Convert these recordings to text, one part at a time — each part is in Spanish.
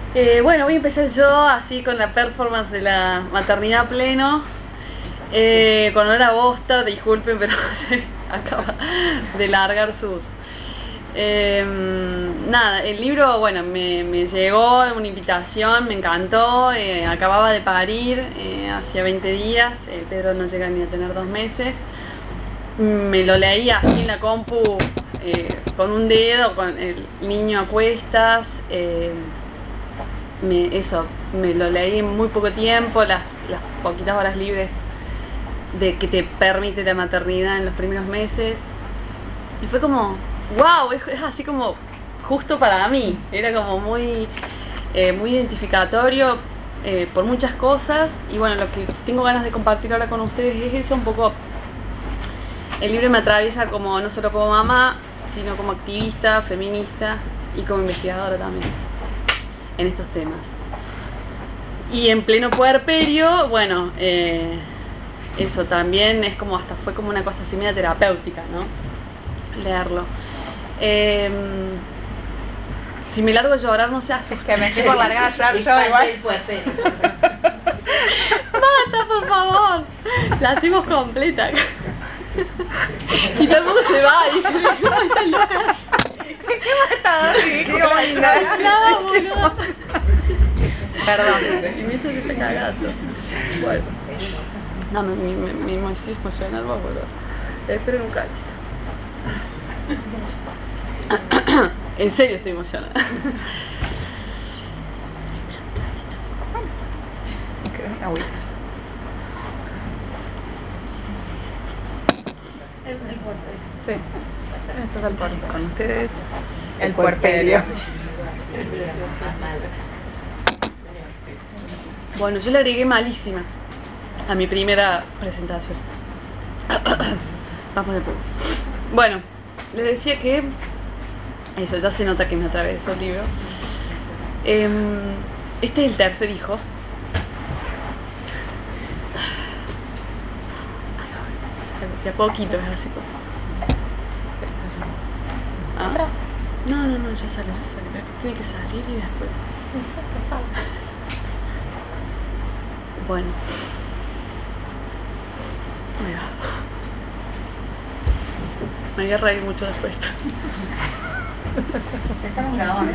Bueno, voy a empezar yo así con la performance de la maternidad a pleno. Con olor a bosta, disculpen, pero se acaba de largar sus... nada, el libro, bueno, me llegó una invitación, me encantó, acababa de parir, hacía 20 días, Pedro no llega ni a tener 2 meses. Me lo leí así en la compu, con un dedo, con el niño a cuestas. Me lo leí en muy poco tiempo, las poquitas horas libres que te permite la maternidad en los primeros meses. Y fue como, wow, es así como justo para mí. Era como muy identificatorio por muchas cosas. Y bueno, lo que tengo ganas de compartir ahora con ustedes es eso, un poco. El libro me atraviesa como no solo como mamá, sino como activista, feminista y como investigadora también en estos temas. Y en pleno puerperio, bueno, eso también es como, hasta fue como una cosa así media terapéutica, ¿no? Leerlo. Si me largo a llorar, no se asusten. Que me estoy por largar a llorar yo igual. Mata, por favor. La hacemos completa. Si todo el mundo se va y dice, no, están locas. ¿Qué matador? Nada, boludo. Perdón. Y me se está cagando. Bueno. No, me estoy emocionando, boludo. Esperen un cachito. En serio estoy emocionada. Agüita. El puerperio. Sí. Esto es el puerperio. Con ustedes, el puerperio. Bueno, yo le agregué malísima a mi primera presentación. Vamos de poco. Bueno, les decía que eso, ya se nota que me atravesó el libro. Este es el tercer hijo. De a poquito, es así como. ¿Ah? No, ya sale. Tiene que salir y después. Bueno. Mira. Me voy a reír mucho después. Estamos grabando.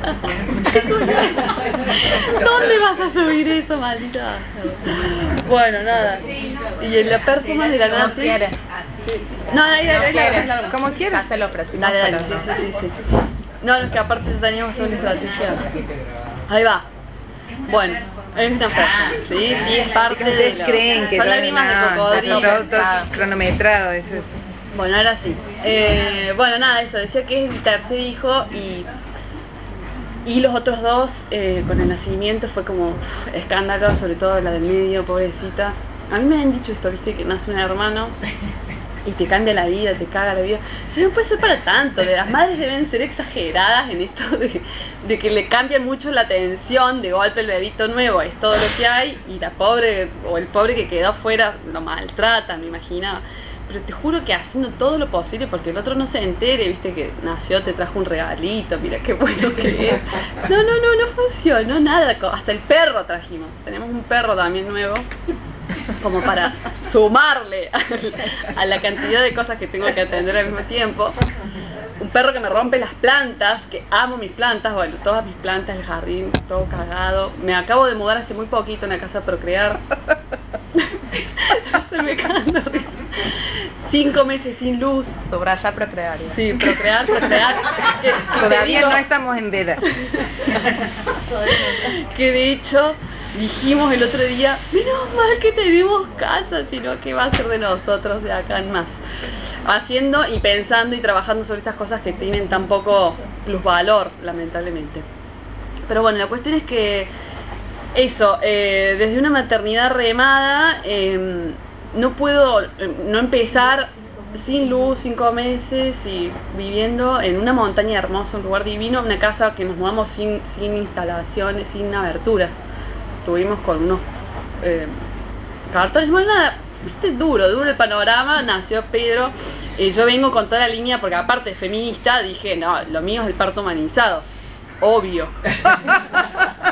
¿Dónde vas a subir eso, maldita? Bueno, nada. Y en la performance de la Nati. No, dale. Como quieras. Ya se lo presentamos. Dale, sí. No, es que aparte teníamos una estrategia. Ahí va. Bueno, es una performance. Sí, es parte de lo... creen que son lágrimas de cocodrilo. Todo cronometrado, eso. Bueno, ahora sí. Bueno, nada, eso, decía que es el tercer hijo y los otros dos, con el nacimiento fue como escándalo, sobre todo la del medio, pobrecita. A mí me han dicho esto, viste, que nace un hermano y te cambia la vida, te caga la vida. Eso no puede ser para tanto, las madres deben ser exageradas en esto de que le cambian mucho la atención, de golpe el bebito nuevo es todo lo que hay y la pobre o el pobre que quedó afuera lo maltratan, me imaginaba. Pero te juro que haciendo todo lo posible porque el otro no se entere, viste que nació, te trajo un regalito, mira qué bueno que es. No funcionó nada, hasta el perro trajimos, tenemos un perro también nuevo, como para sumarle a la cantidad de cosas que tengo que atender al mismo tiempo. Un perro que me rompe las plantas, que amo mis plantas, bueno, todas mis plantas, el jardín, todo cagado. Me acabo de mudar hace muy poquito en la casa a Procrear. Se me cae de risa. 5 meses sin luz. Subraya procrear. Sí, procrear. Todavía no estamos en veda. Que de hecho dijimos el otro día, menos mal que tenemos casa, sino que va a ser de nosotros de acá en más. Haciendo y pensando y trabajando sobre estas cosas que tienen tan poco plusvalor, lamentablemente. Pero bueno, la cuestión es que eso, desde una maternidad remada, no puedo no empezar sin luz, 5 meses y viviendo en una montaña hermosa, un lugar divino, una casa que nos mudamos sin instalaciones, sin aberturas. Tuvimos con unos cartones, bueno, nada, viste, duro el panorama. Nació Pedro, yo vengo con toda la línea, porque aparte de feminista, dije, no, lo mío es el parto humanizado, obvio.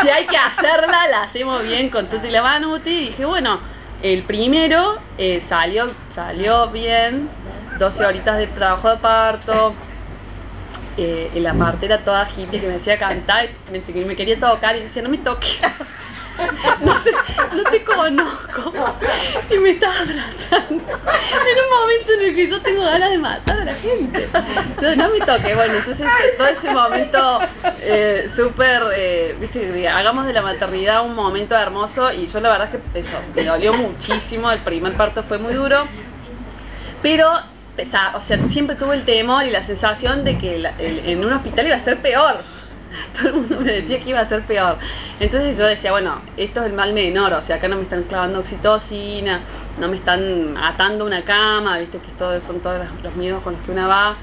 si hay que hacerla, la hacemos bien con Tuti la Manuti. Y dije, bueno, el primero salió bien, 12 horitas de trabajo de parto. En la parte era toda hippie que me decía cantar, que me quería tocar y yo decía, no me toques. No sé, no te conozco. Y me estaba abrazando. En un momento en el que yo tengo ganas de matar a la gente. No me toques. Bueno, entonces todo ese momento súper, viste, hagamos de la maternidad un momento hermoso. Y yo la verdad es que eso, me dolió muchísimo. El primer parto fue muy duro. Pero, o sea, siempre tuve el temor y la sensación de que en un hospital iba a ser peor. Todo el mundo me decía que iba a ser peor. Entonces yo decía, bueno, esto es el mal menor, o sea, acá no me están clavando oxitocina, no me están atando una cama, viste que son todos los miedos con los que una va.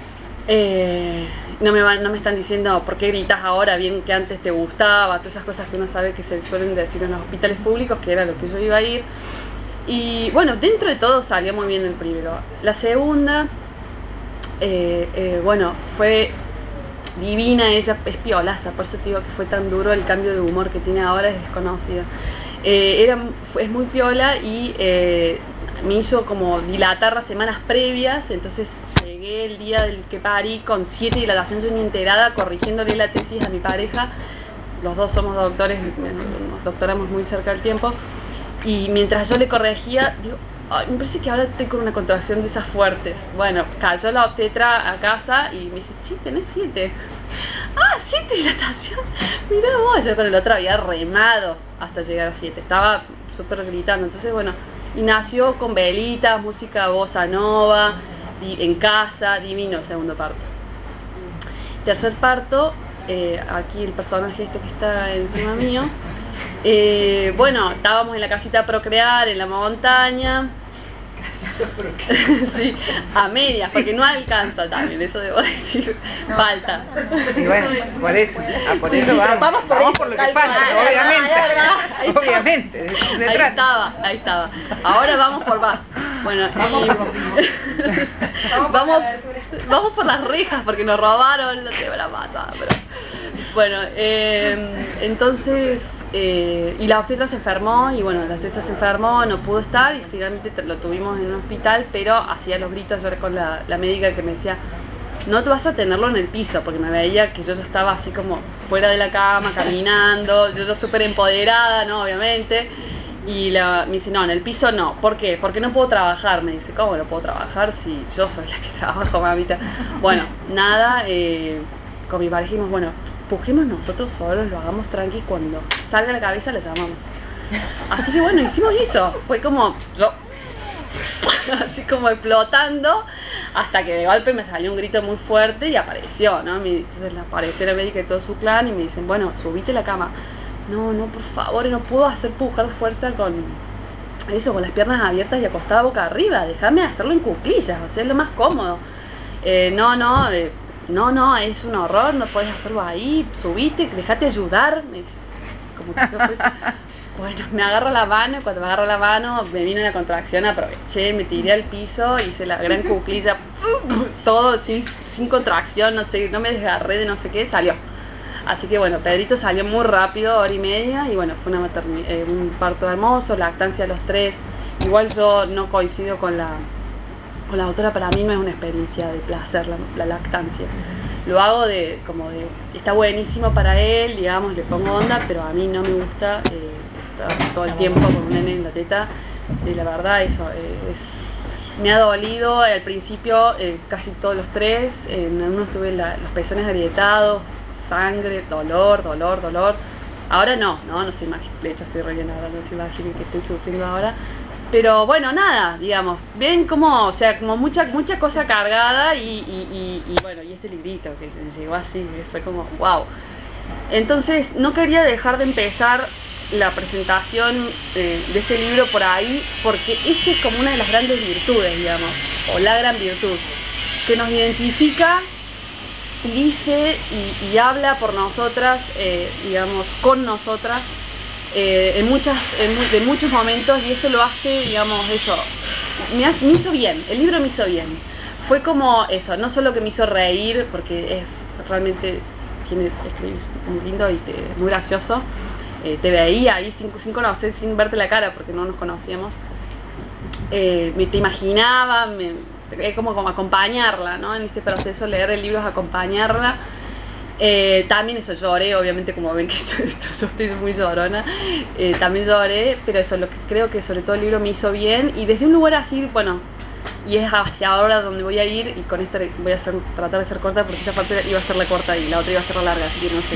No me están diciendo por qué gritas ahora, bien que antes te gustaba, todas esas cosas que uno sabe que se suelen decir en los hospitales públicos, que era lo que yo iba a ir. Y bueno, dentro de todo salió muy bien el primero. La segunda, bueno, fue divina, ella es piolaza, por eso te digo que fue tan duro. El cambio de humor que tiene ahora es desconocido. Es muy piola y me hizo como dilatar las semanas previas, entonces llegué el día del que parí con 7 dilataciones unilaterada, corrigiéndole la tesis a mi pareja. Los dos somos doctores, nos doctoramos muy cerca del tiempo, y mientras yo le corregía, digo, ay, me parece que ahora estoy con una contracción de esas fuertes. Bueno, cayó la obstetra a casa y me dice, che, tenés 7. Ah, 7 dilatación. Mirá vos, yo con el otro había remado hasta llegar a 7. Estaba súper gritando. Entonces, bueno, y nació con velitas, música bossa nova, en casa, divino segundo parto. Tercer parto, aquí el personaje este que está encima mío. Bueno, estábamos en la casita a procrear, en la montaña. Sí, a medias, porque no alcanza también, eso debo decir, falta. Y bueno, por eso vamos por lo que falta, obviamente. Ahí estaba. Ahora vamos por más. Bueno, vamos por las rejas porque nos robaron, no te van a matar, pero bueno, entonces y la obstetra se enfermó y bueno, la obstetra se enfermó, no pudo estar y finalmente lo tuvimos en un hospital, pero hacía los gritos. Yo era con la médica que me decía, no te vas a tenerlo en el piso, porque me veía que yo ya estaba así como fuera de la cama, caminando, yo súper empoderada, ¿no? Obviamente. Y me dice, no, en el piso no. ¿Por qué? Porque no puedo trabajar. Me dice, ¿cómo no puedo trabajar si yo soy la que trabajo, mamita? Bueno, nada, con mi pareja dijimos, bueno, pujemos nosotros solos, lo hagamos tranqui, cuando salga la cabeza la llamamos. Así que bueno, hicimos eso. Fue como yo, así como explotando, hasta que de golpe me salió un grito muy fuerte y apareció, ¿no? Entonces apareció la médica y todo su clan y me dicen, bueno, subite la cama. No, por favor, no puedo pujar fuerza con las piernas abiertas y acostada boca arriba. Déjame hacerlo en cuclillas, o sea, es lo más cómodo. No, es un horror, no puedes hacerlo ahí, subite, dejate ayudar, me dice, como que yo fuese. Bueno, me agarro la mano y cuando me agarro la mano me vino una contracción, aproveché, me tiré al piso, hice la gran cuclilla, todo sin contracción, no sé, no me desgarré de no sé qué, salió. Así que bueno, Pedrito salió muy rápido, 1 hora y media, y bueno, fue un parto hermoso, lactancia a los 3. Igual yo no coincido con la doctora, para mí no es una experiencia de placer la lactancia. Lo hago está buenísimo para él, digamos, le pongo onda, pero a mí no me gusta estar todo el tiempo con un nene en la teta. Y la verdad eso me ha dolido al principio, casi todos los 3, en unos tuve los pezones agrietados, sangre, dolor. Ahora no se imagina, de hecho estoy re bien ahora, no se imaginen que estoy sufriendo ahora. Pero bueno, nada, digamos, ven como, o sea, como mucha cosa cargada y bueno, y este librito que se llegó así, fue como, wow. Entonces, no quería dejar de empezar la presentación de este libro por ahí, porque esa es como una de las grandes virtudes, digamos, o la gran virtud, que nos identifica, dice y habla por nosotras, digamos, con nosotras, de muchos momentos, y eso lo hace, digamos, eso, me hizo bien, el libro me hizo bien. Fue como eso, no solo que me hizo reír, porque es realmente escribís muy lindo y muy gracioso. Te veía ahí sin conocer, sin verte la cara, porque no nos conocíamos. Te imaginaba, como acompañarla, ¿no? En este proceso, leer el libro es acompañarla. También eso, lloré, obviamente, como ven que yo estoy muy llorona, también lloré, pero eso, lo que creo que sobre todo el libro me hizo bien, y desde un lugar así, bueno, y es hacia ahora donde voy a ir, y con esta voy a tratar de ser corta, porque esta parte iba a ser la corta y la otra iba a ser la larga, así que no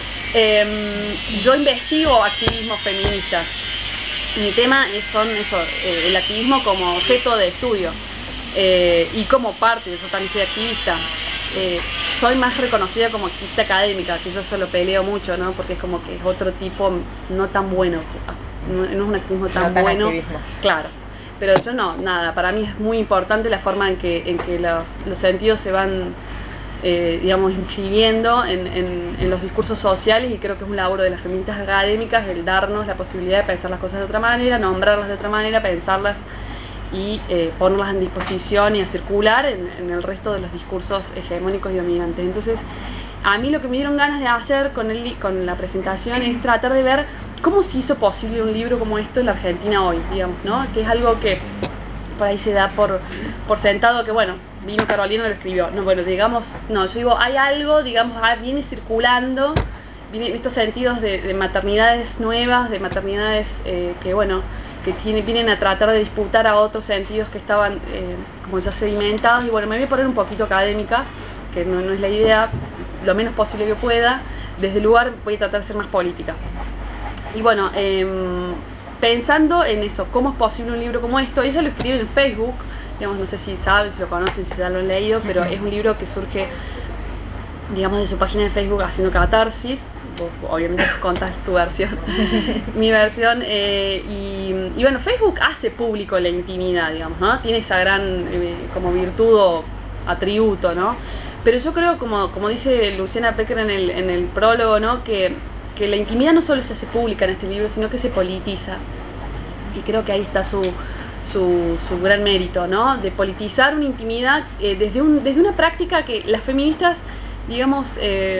sé. Yo investigo activismo feminista. Mi tema son el activismo como objeto de estudio, y como parte, yo también soy activista. Soy más reconocida como activista académica, que yo se lo peleo mucho, ¿no? Porque es como que es otro tipo no tan bueno, no es un activismo tan bueno. Activismo. Claro, pero yo no, nada, para mí es muy importante la forma en que los sentidos se van, digamos, inscribiendo en los discursos sociales, y creo que es un laburo de las feministas académicas el darnos la posibilidad de pensar las cosas de otra manera, nombrarlas de otra manera, pensarlas y ponerlas en disposición y a circular en el resto de los discursos hegemónicos y dominantes. Entonces, a mí lo que me dieron ganas de hacer con la presentación es tratar de ver cómo se hizo posible un libro como esto en la Argentina hoy, digamos, ¿no? Que es algo que por ahí se da por sentado, que bueno, vino Carolina y lo escribió. No, bueno, digamos, no, yo digo, hay algo, digamos, viene circulando, estos sentidos de maternidades nuevas, de maternidades que, bueno, que vienen a tratar de disputar a otros sentidos que estaban como ya sedimentados. Y bueno, me voy a poner un poquito académica, que no es la idea, lo menos posible que pueda. Desde el lugar voy a tratar de ser más política. Y bueno, pensando en eso, cómo es posible un libro como esto, ella lo escribe en Facebook, digamos, no sé si saben, si lo conocen, si ya lo han leído, pero es un libro que surge, digamos, de su página de Facebook haciendo catarsis. Vos, obviamente contás tu versión, mi versión, y bueno, Facebook hace público la intimidad, digamos, ¿no? Tiene esa gran como virtud o atributo, ¿no? Pero yo creo, como dice Luciana Pecker en el prólogo, ¿no? Que la intimidad no solo se hace pública en este libro, sino que se politiza, y creo que ahí está su gran mérito, ¿no? De politizar una intimidad desde una práctica que las feministas, digamos,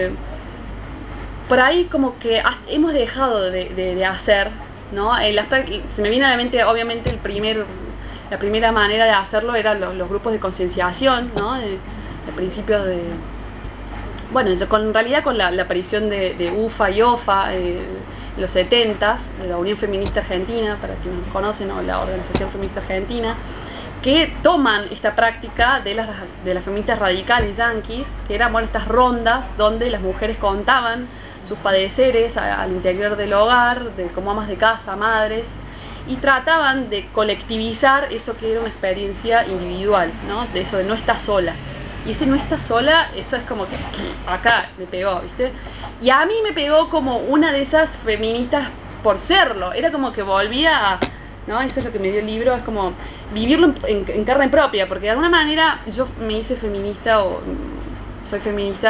por ahí como que hemos dejado de hacer, ¿no? Se me viene a la mente, obviamente, la primera manera de hacerlo eran los grupos de concienciación, ¿no? De principios de... Bueno, en realidad con la aparición de UFA y OFA en los 70s, de la Unión Feminista Argentina, para quienes nos conocen, o la Organización Feminista Argentina, que toman esta práctica de las feministas radicales yanquis, que eran, bueno, estas rondas donde las mujeres contaban sus padeceres al interior del hogar, como amas de casa, madres, y trataban de colectivizar eso que era una experiencia individual, ¿no? De eso de no estar sola. Y ese no está sola, eso es como que acá me pegó, ¿viste? Y a mí me pegó como una de esas feministas por serlo. Era como que volvía a, ¿no? Eso es lo que me dio el libro, es como vivirlo en carne propia, porque de alguna manera yo me hice feminista, o soy feminista,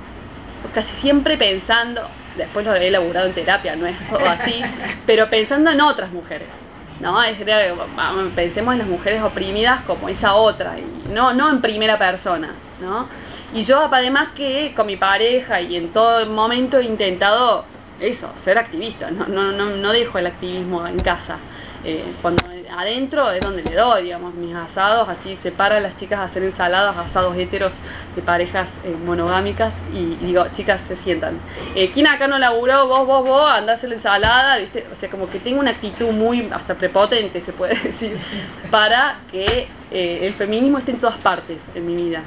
casi siempre pensando, después lo he elaborado en terapia, no es todo así, pero pensando en otras mujeres, ¿no? Pensemos en las mujeres oprimidas como esa otra, y no en primera persona, ¿no? Y yo, además, que con mi pareja y en todo momento he intentado eso, ser activista, no dejo el activismo en casa. Cuando adentro es donde le doy, digamos, mis asados, así separa a las chicas a hacer ensaladas, asados heteros de parejas monogámicas, y digo, chicas, se sientan. ¿Quién acá no laburó? Vos, andá a hacer la ensalada, ¿viste? O sea, como que tengo una actitud muy, hasta prepotente, se puede decir, para que el feminismo esté en todas partes en mi vida.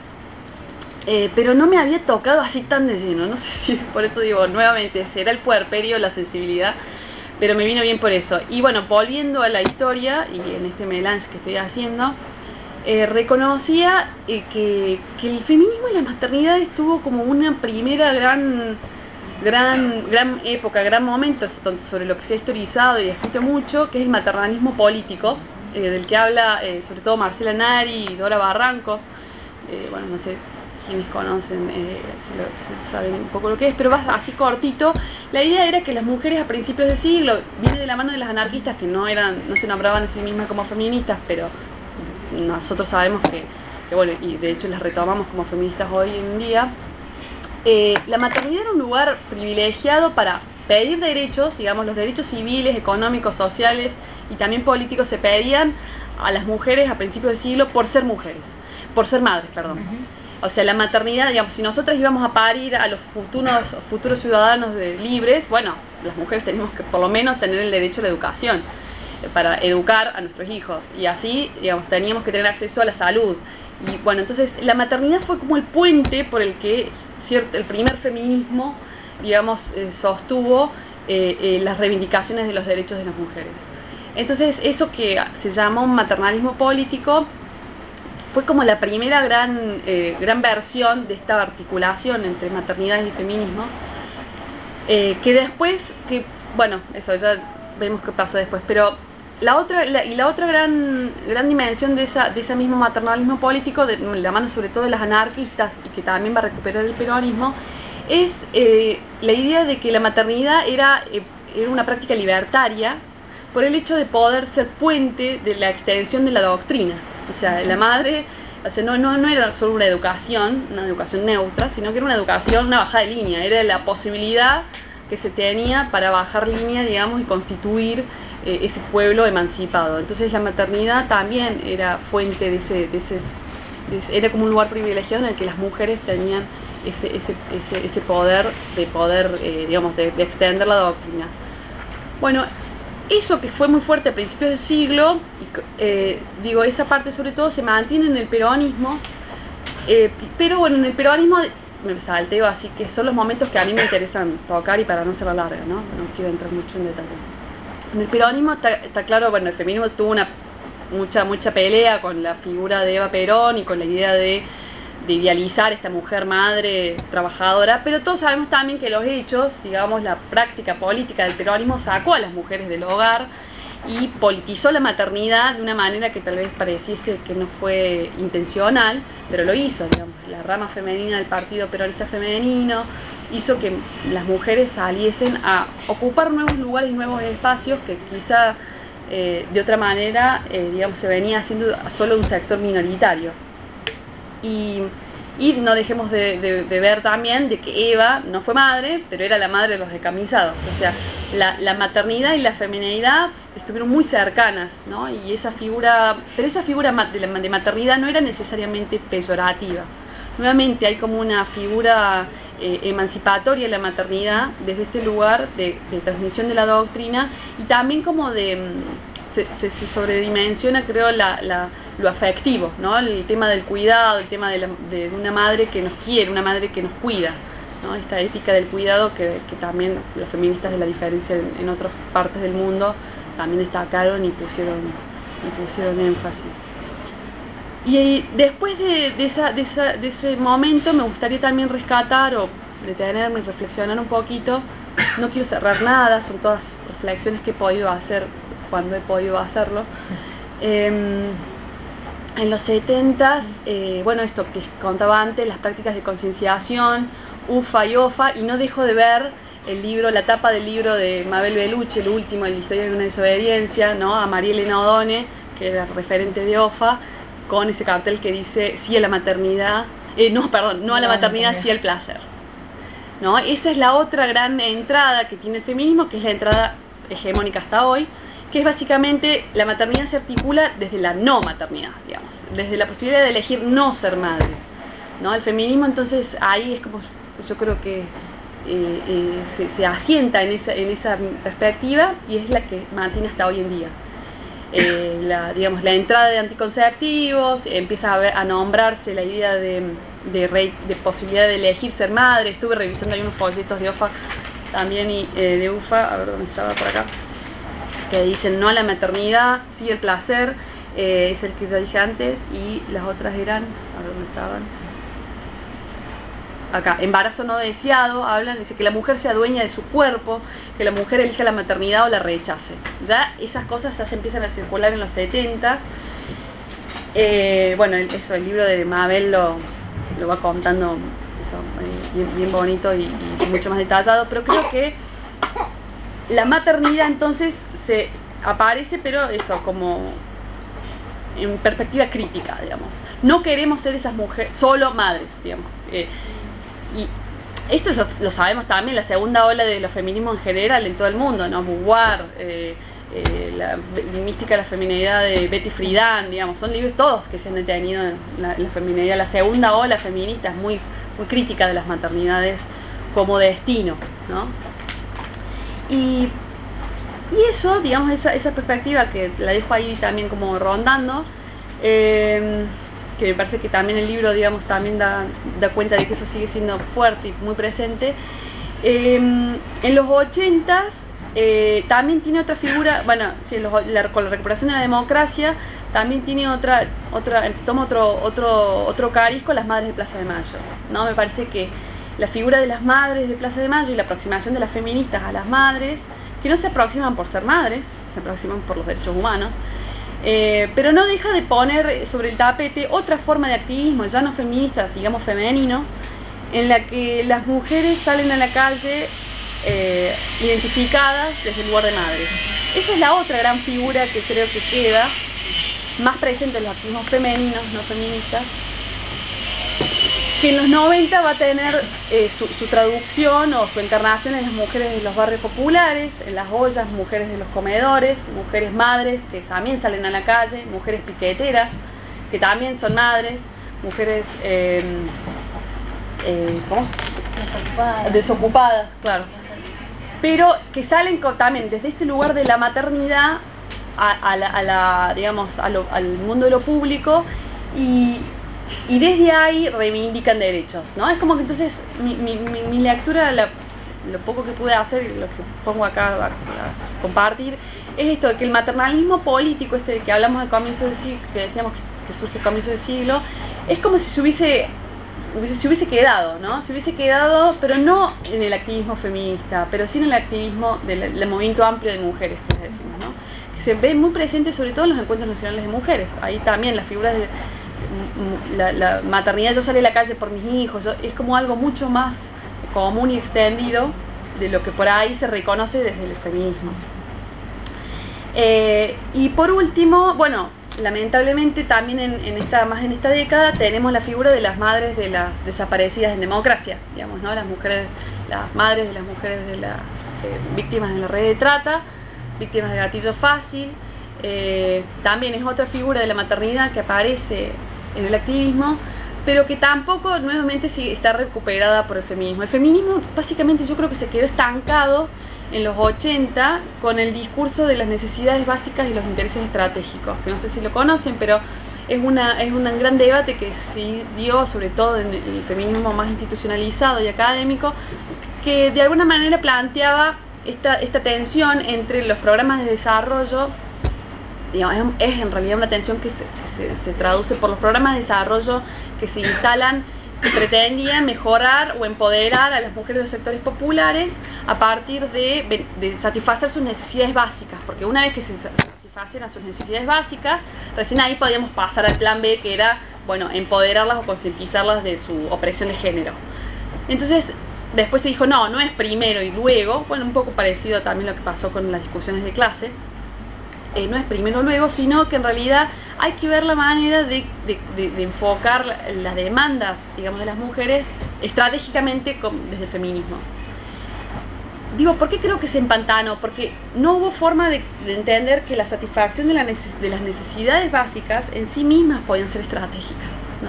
Pero no me había tocado así tan de lleno, no sé si por eso digo, nuevamente, será el puerperio, la sensibilidad, pero me vino bien por eso. Y bueno, volviendo a la historia, y en este melange que estoy haciendo, reconocía que el feminismo y la maternidad estuvo como una primera gran época, gran momento sobre lo que se ha historizado y escrito mucho, que es el maternalismo político, del que habla sobre todo Marcela Nari y Dora Barrancos. Bueno, no sé quienes conocen, si saben un poco lo que es, pero va así cortito. La idea era que las mujeres a principios de siglo, viene de la mano de las anarquistas, que no se nombraban a sí mismas como feministas, pero nosotros sabemos que bueno, y de hecho las retomamos como feministas hoy en día, la maternidad era un lugar privilegiado para pedir derechos, digamos, los derechos civiles, económicos, sociales y también políticos se pedían a las mujeres a principios del siglo por ser mujeres, por ser madres, perdón. O sea, la maternidad, digamos, si nosotras íbamos a parir a los futuros ciudadanos libres, bueno, las mujeres tenemos que por lo menos tener el derecho a la educación, para educar a nuestros hijos. Y así, digamos, teníamos que tener acceso a la salud. Y bueno, entonces la maternidad fue como el puente por el que el primer feminismo, digamos, sostuvo las reivindicaciones de los derechos de las mujeres. Entonces, eso que se llamó un maternalismo político fue como la primera gran versión de esta articulación entre maternidad y feminismo, que después, bueno, eso ya vemos qué pasó después, pero la otra gran dimensión de ese mismo maternalismo político, de la mano sobre todo de las anarquistas, y que también va a recuperar el peronismo, es la idea de que la maternidad era una práctica libertaria por el hecho de poder ser puente de la extensión de la doctrina. O sea, la madre, o sea, no era solo una educación neutra, sino que era una educación, una bajada de línea, era la posibilidad que se tenía para bajar línea, digamos, y constituir ese pueblo emancipado. Entonces la maternidad también era fuente era como un lugar privilegiado en el que las mujeres tenían ese poder digamos, de extender la doctrina. Bueno, eso que fue muy fuerte a principios del siglo, esa parte sobre todo se mantiene en el peronismo, pero bueno, en el peronismo me salteo, así que son los momentos que a mí me interesan tocar y para no ser larga, ¿no? No quiero entrar mucho en detalle. En el peronismo está claro, bueno, el feminismo tuvo mucha pelea con la figura de Eva Perón y con la idea de idealizar esta mujer madre trabajadora, pero todos sabemos también que los hechos, digamos, la práctica política del peronismo sacó a las mujeres del hogar y politizó la maternidad de una manera que tal vez pareciese que no fue intencional, pero lo hizo, digamos. La rama femenina del Partido Peronista Femenino hizo que las mujeres saliesen a ocupar nuevos lugares y nuevos espacios que quizá de otra manera, digamos, se venía haciendo solo un sector minoritario. Y no dejemos de ver también de que Eva no fue madre, pero era la madre de los descamisados. O sea, la maternidad y la feminidad estuvieron muy cercanas, ¿no? Y esa figura de maternidad no era necesariamente peyorativa. Nuevamente hay como una figura emancipatoria en la maternidad desde este lugar de transmisión de la doctrina y también como se sobredimensiona, creo, lo afectivo, ¿no? El tema del cuidado, el tema de una madre que nos quiere, una madre que nos cuida, ¿no? Esta ética del cuidado que también las feministas de la diferencia en otras partes del mundo también destacaron y pusieron énfasis. Y después de ese momento me gustaría también rescatar o detenerme y reflexionar un poquito. No quiero cerrar nada, son todas reflexiones que he podido hacer cuando he podido hacerlo. En los 70s, bueno, esto que contaba antes, las prácticas de concienciación, UFA y OFA, y no dejo de ver la tapa del libro de Mabel Bellucci, el último, La historia de una desobediencia, ¿no? A María Elena O'Donnell, que era referente de OFA, con ese cartel que dice sí a la maternidad, no a la maternidad, sí al placer, ¿no? Esa es la otra gran entrada que tiene el feminismo, que es la entrada hegemónica hasta hoy, que es básicamente la maternidad se articula desde la no maternidad, digamos, desde la posibilidad de elegir no ser madre, ¿no? El feminismo entonces ahí es como, yo creo que se asienta en esa perspectiva y es la que mantiene hasta hoy en día. La entrada de anticonceptivos, empieza a nombrarse la idea de posibilidad de elegir ser madre. Estuve revisando ahí unos folletos de OFA también y de UFA, a ver dónde estaba por acá, que dicen no a la maternidad, sí el placer, es el que ya dije antes, y las otras eran, a ver dónde estaban, acá, embarazo no deseado, dice que la mujer sea dueña de su cuerpo, que la mujer elija la maternidad o la rechace. Ya esas cosas ya se empiezan a circular en los 70. Bueno, el libro de Mabel lo va contando eso, bien bonito y mucho más detallado, pero creo que la maternidad entonces se aparece, pero eso, como en perspectiva crítica, digamos. No queremos ser esas mujeres, solo madres, digamos. esto lo sabemos también, la segunda ola de los feminismos en general en todo el mundo, ¿no? Beauvoir, la mística de la feminidad de Betty Friedan, digamos, son libros todos que se han detenido en la feminidad. La segunda ola feminista es muy crítica de las maternidades como destino, ¿no? Y eso, digamos, esa perspectiva que la dejo ahí también como rondando, que me parece que también el libro, digamos, también da cuenta de que eso sigue siendo fuerte y muy presente. En los 80s también tiene otra figura, bueno, sí, con la recuperación de la democracia también tiene toma otro cariz con las madres de Plaza de Mayo, ¿no? Me parece que la figura de las madres de Plaza de Mayo y la aproximación de las feministas a las madres, que no se aproximan por ser madres, se aproximan por los derechos humanos, pero no deja de poner sobre el tapete otra forma de activismo, ya no feminista, digamos femenino, en la que las mujeres salen a la calle identificadas desde el lugar de madres. Esa es la otra gran figura que creo que queda más presente en los activismos femeninos, no feministas, que en los 90 va a tener su traducción o su encarnación en las mujeres de los barrios populares, en las ollas, mujeres de los comedores, mujeres madres que también salen a la calle, mujeres piqueteras que también son madres, mujeres desocupadas, claro, pero que salen también desde este lugar de la maternidad digamos, al mundo de lo público y desde ahí reivindican derechos, ¿no? Es como que entonces mi lectura, lo poco que pude hacer y lo que pongo acá a compartir, es esto de que el maternalismo político, este que hablamos al comienzo del siglo, que decíamos que surge al comienzo del siglo, es como si se hubiese quedado, ¿no? Se hubiese quedado, pero no en el activismo feminista, pero sí en el activismo del movimiento amplio de mujeres, que decimos, ¿no? Se ve muy presente sobre todo en los encuentros nacionales de mujeres. Ahí también las figuras de la maternidad, yo salí a la calle por mis hijos, es como algo mucho más común y extendido de lo que por ahí se reconoce desde el feminismo. Y por último, bueno, lamentablemente también en esta década tenemos la figura de las madres de las desaparecidas en democracia, digamos, ¿no? Las madres de las mujeres de las víctimas de la red de trata, víctimas de gatillo fácil. También es otra figura de la maternidad que aparece en el activismo, pero que tampoco nuevamente está recuperada por el feminismo. El feminismo básicamente yo creo que se quedó estancado en los 80 con el discurso de las necesidades básicas y los intereses estratégicos, que no sé si lo conocen, pero es un gran debate que se dio sobre todo en el feminismo más institucionalizado y académico, que de alguna manera planteaba esta tensión entre los programas de desarrollo, digamos, es en realidad una tensión que se traduce por los programas de desarrollo que se instalan, que pretendían mejorar o empoderar a las mujeres de los sectores populares a partir de satisfacer sus necesidades básicas, porque una vez que se satisfacieran sus necesidades básicas, recién ahí podíamos pasar al plan B, que era, bueno, empoderarlas o concientizarlas de su opresión de género. Entonces, después se dijo, no es primero y luego, bueno, un poco parecido también a lo que pasó con las discusiones de clase, no es primero o luego, sino que en realidad hay que ver la manera de enfocar las demandas, digamos, de las mujeres estratégicamente desde el feminismo. Digo, ¿por qué creo que se empantanó? Porque no hubo forma de entender que la satisfacción de las necesidades básicas en sí mismas podían ser estratégicas, ¿no?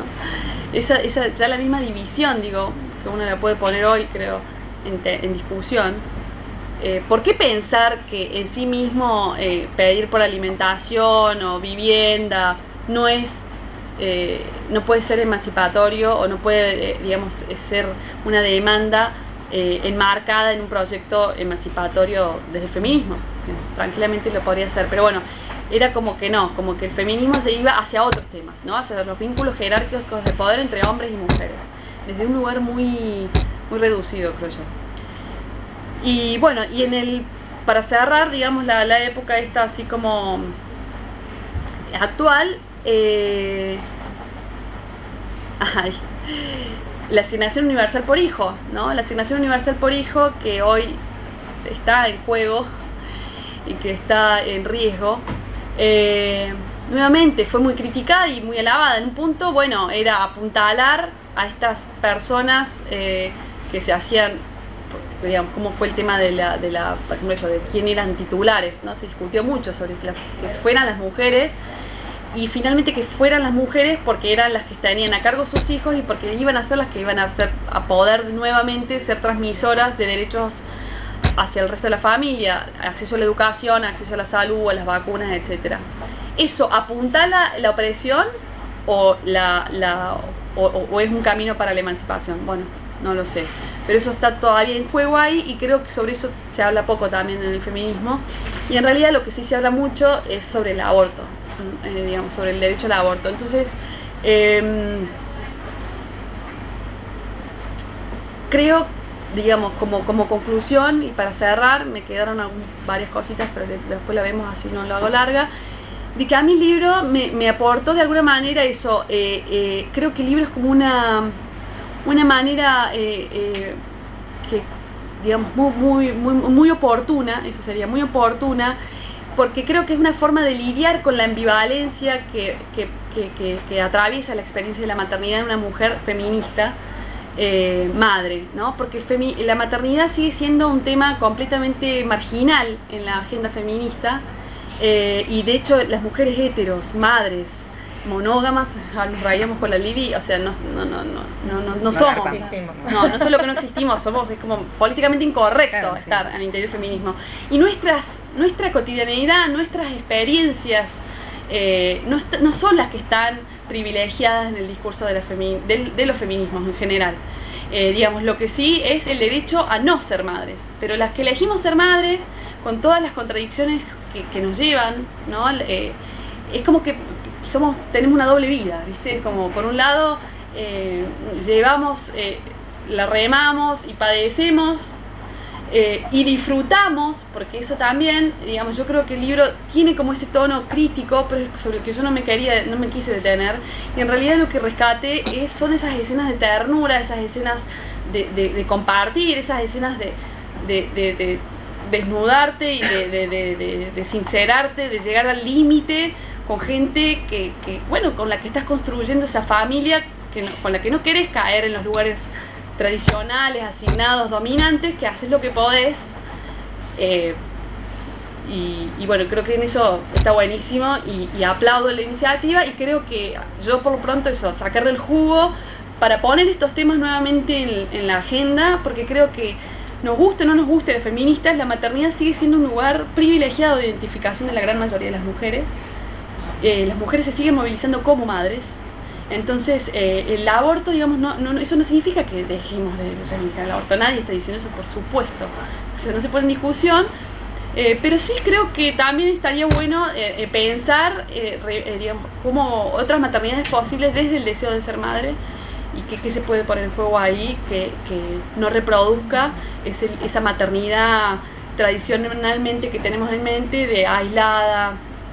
Ya la misma división, digo, que uno la puede poner hoy, creo, en discusión. ¿Por qué pensar que en sí mismo pedir por alimentación o vivienda no puede ser emancipatorio o no puede, digamos, ser una demanda enmarcada en un proyecto emancipatorio desde el feminismo? Tranquilamente lo podría ser, pero bueno, era como que no, como que el feminismo se iba hacia otros temas, ¿no? Hacia los vínculos jerárquicos de poder entre hombres y mujeres, desde un lugar muy, muy reducido, creo yo. Y bueno, para cerrar, digamos, la época esta así como actual, la asignación universal por hijo, ¿no? La asignación universal por hijo que hoy está en juego y que está en riesgo, nuevamente fue muy criticada y muy alabada. En un punto, bueno, era apuntalar a estas personas que que se hacían, digamos, cómo fue el tema por ejemplo, eso de quién eran titulares, ¿no? Se discutió mucho sobre que fueran las mujeres, y finalmente que fueran las mujeres porque eran las que tenían a cargo sus hijos y porque iban a ser las que iban a poder nuevamente ser transmisoras de derechos hacia el resto de la familia, acceso a la educación, acceso a la salud, a las vacunas, etcétera. ¿Eso apunta la opresión o es un camino para la emancipación? Bueno, no lo sé, pero eso está todavía en juego ahí, y creo que sobre eso se habla poco también en el feminismo, y en realidad lo que sí se habla mucho es sobre el aborto, digamos, sobre el derecho al aborto. Entonces, creo, digamos, como conclusión y para cerrar, me quedaron varias cositas, pero después la vemos, así no lo hago larga, de que a mi el libro me aportó de alguna manera eso. Creo que el libro es como una manera que, digamos, muy oportuna, eso sería, muy oportuna, porque creo que es una forma de lidiar con la ambivalencia que atraviesa la experiencia de la maternidad en una mujer feminista, madre, ¿no? Porque la maternidad sigue siendo un tema completamente marginal en la agenda feminista, y de hecho las mujeres heteros, madres, monógamas, nos rayamos con la Lili, o sea, no somos, no solo que no existimos, es como políticamente incorrecto, claro, estar al interior del feminismo. Y nuestra cotidianeidad, nuestras experiencias no son las que están privilegiadas en el discurso de los feminismos en general. Digamos, lo que sí es el derecho a no ser madres, pero las que elegimos ser madres, con todas las contradicciones que nos llevan, ¿no? Es como que tenemos una doble vida, ¿viste? Como por un lado la remamos y padecemos, y disfrutamos, porque eso también, digamos, yo creo que el libro tiene como ese tono crítico, pero sobre el que yo no me quise detener, y en realidad lo que rescate son esas escenas de ternura, esas escenas de compartir, esas escenas de desnudarte y de sincerarte, de llegar al límite con gente con la que estás construyendo esa familia, con la que no querés caer en los lugares tradicionales, asignados, dominantes, que haces lo que podés, y bueno, creo que en eso está buenísimo, y aplaudo la iniciativa, y creo que yo por lo pronto sacar del jugo para poner estos temas nuevamente en la agenda, porque creo que nos guste o no nos guste a las feministas, la maternidad sigue siendo un lugar privilegiado de identificación de la gran mayoría de las mujeres. Las mujeres se siguen movilizando como madres. Entonces, el aborto, digamos, eso no significa que dejemos de reivindicar el aborto. Nadie está diciendo eso, por supuesto. O sea, no se pone en discusión. Pero sí creo que también estaría bueno pensar, digamos, como otras maternidades posibles desde el deseo de ser madre, y que se puede poner en juego ahí, que no reproduzca esa maternidad tradicionalmente que tenemos en mente, de aislada,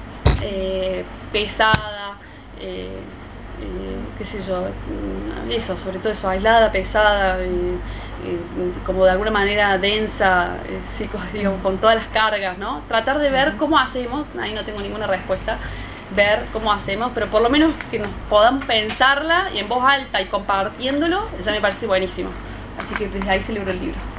pesada, qué sé yo, eso, sobre todo eso, aislada, pesada, como de alguna manera densa, digamos, con todas las cargas, ¿no? Tratar de ver cómo hacemos, ahí no tengo ninguna respuesta, ver cómo hacemos, pero por lo menos que nos podamos pensarla y en voz alta y compartiéndolo, ya me parece buenísimo. Así que desde ahí celebro el libro.